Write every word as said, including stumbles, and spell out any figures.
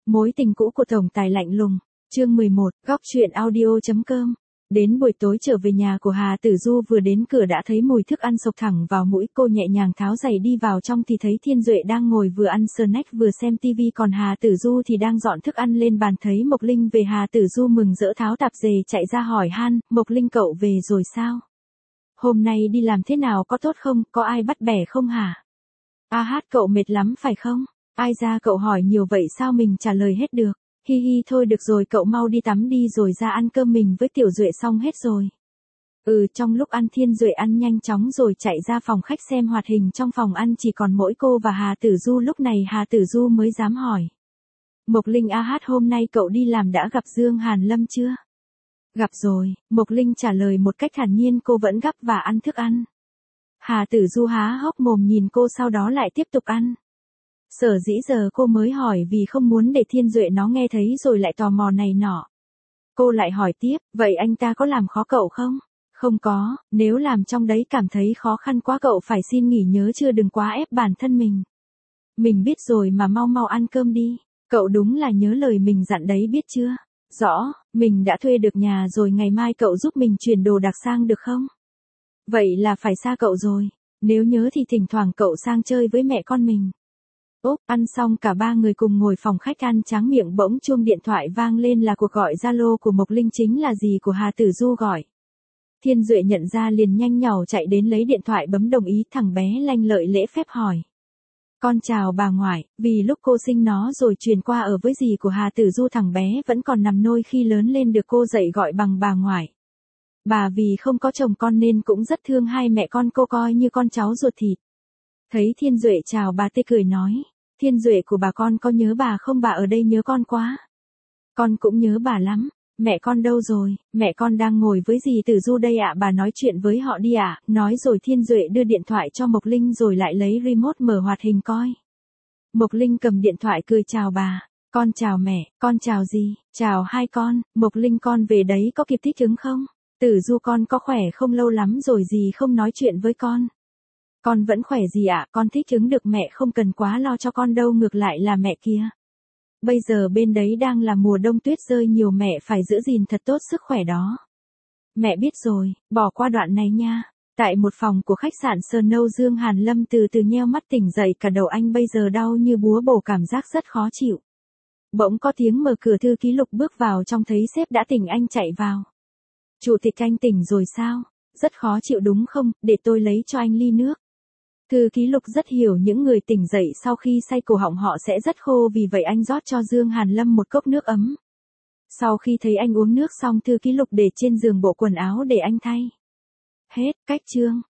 Mối tình cũ của tổng tài lạnh lùng. Chương mười một, góc truyện audio chấm com. Đến buổi tối trở về nhà của Hà Tử Du, vừa đến cửa đã thấy mùi thức ăn sộc thẳng vào mũi. Cô nhẹ nhàng tháo giày đi vào trong thì thấy Thiên Duệ đang ngồi vừa ăn snack vừa xem tivi, còn Hà Tử Du thì đang dọn thức ăn lên bàn. Thấy Mộc Linh về, Hà Tử Du mừng rỡ tháo tạp dề chạy ra hỏi han, Mộc Linh cậu về rồi sao? Hôm nay đi làm thế nào, có tốt không, có ai bắt bẻ không hả? A hát cậu mệt lắm phải không? Ai ra cậu hỏi nhiều vậy sao mình trả lời hết được? Hi hi thôi được rồi, cậu mau đi tắm đi rồi ra ăn cơm, mình với Tiểu Duệ xong hết rồi. Ừ, trong lúc ăn Thiên Duệ ăn nhanh chóng rồi chạy ra phòng khách xem hoạt hình. Trong phòng ăn chỉ còn mỗi cô và Hà Tử Du. Lúc này Hà Tử Du mới dám hỏi. Mộc Linh, A hát hôm nay cậu đi làm đã gặp Dương Hàn Lâm chưa? Gặp rồi, Mộc Linh trả lời một cách thản nhiên. Cô vẫn gắp và ăn thức ăn. Hà Tử Du há hốc mồm nhìn cô, sau đó lại tiếp tục ăn. Sở dĩ giờ cô mới hỏi vì không muốn để Thiên Duệ nó nghe thấy rồi lại tò mò này nọ. Cô lại hỏi tiếp, vậy anh ta có làm khó cậu không? Không có, nếu làm trong đấy cảm thấy khó khăn quá cậu phải xin nghỉ nhớ chưa, đừng quá ép bản thân mình. Mình biết rồi mà, mau mau ăn cơm đi. Cậu đúng là nhớ lời mình dặn đấy, biết chưa? Rõ, mình đã thuê được nhà rồi, ngày mai cậu giúp mình chuyển đồ đạc sang được không? Vậy là phải xa cậu rồi. Nếu nhớ thì thỉnh thoảng cậu sang chơi với mẹ con mình. Úp, ăn xong cả ba người cùng ngồi phòng khách ăn tráng miệng, bỗng chuông điện thoại vang lên, là cuộc gọi Zalo của Mộc Linh, chính là dì của Hà Tử Du gọi. Thiên Duệ nhận ra liền nhanh nhảu chạy đến lấy điện thoại bấm đồng ý. Thằng bé lanh lợi lễ phép hỏi. Con chào bà ngoại, vì lúc cô sinh nó rồi truyền qua ở với dì của Hà Tử Du, thằng bé vẫn còn nằm nôi, khi lớn lên được cô dạy gọi bằng bà ngoại. Bà vì không có chồng con nên cũng rất thương hai mẹ con, cô coi như con cháu ruột thịt. Thấy Thiên Duệ chào, bà tê cười nói. Thiên Duệ của bà con có nhớ bà không? Bà ở đây nhớ con quá. Con cũng nhớ bà lắm. Mẹ con đâu rồi? Mẹ con đang ngồi với dì Tử Du đây ạ, bà nói chuyện với họ đi ạ. Nói rồi Thiên Duệ đưa điện thoại cho Mộc Linh rồi lại lấy remote mở hoạt hình coi. Mộc Linh cầm điện thoại cười chào bà. Con chào mẹ, con chào dì, chào hai con. Mộc Linh, con về đấy có kịp thích ứng không? Tử Du con có khỏe không, lâu lắm rồi dì không nói chuyện với con. Con vẫn khỏe dì ạ, con thích ứng được, mẹ không cần quá lo cho con đâu, ngược lại là mẹ kia. Bây giờ bên đấy đang là mùa đông, tuyết rơi nhiều, mẹ phải giữ gìn thật tốt sức khỏe đó. Mẹ biết rồi, bỏ qua đoạn này nha. Tại một phòng của khách sạn Sơn Nâu, Dương Hàn Lâm từ từ nheo mắt tỉnh dậy, cả đầu anh bây giờ đau như búa bổ, cảm giác rất khó chịu. Bỗng có tiếng mở cửa, thư ký Lục bước vào trong, thấy sếp đã tỉnh anh chạy vào. Chủ tịch, anh tỉnh rồi sao? Rất khó chịu đúng không, để tôi lấy cho anh ly nước. Thư ký Lục rất hiểu những người tỉnh dậy sau khi say, cổ họng họ sẽ rất khô, vì vậy anh rót cho Dương Hàn Lâm một cốc nước ấm. Sau khi thấy anh uống nước xong, thư ký Lục để trên giường bộ quần áo để anh thay. Hết, cách chương.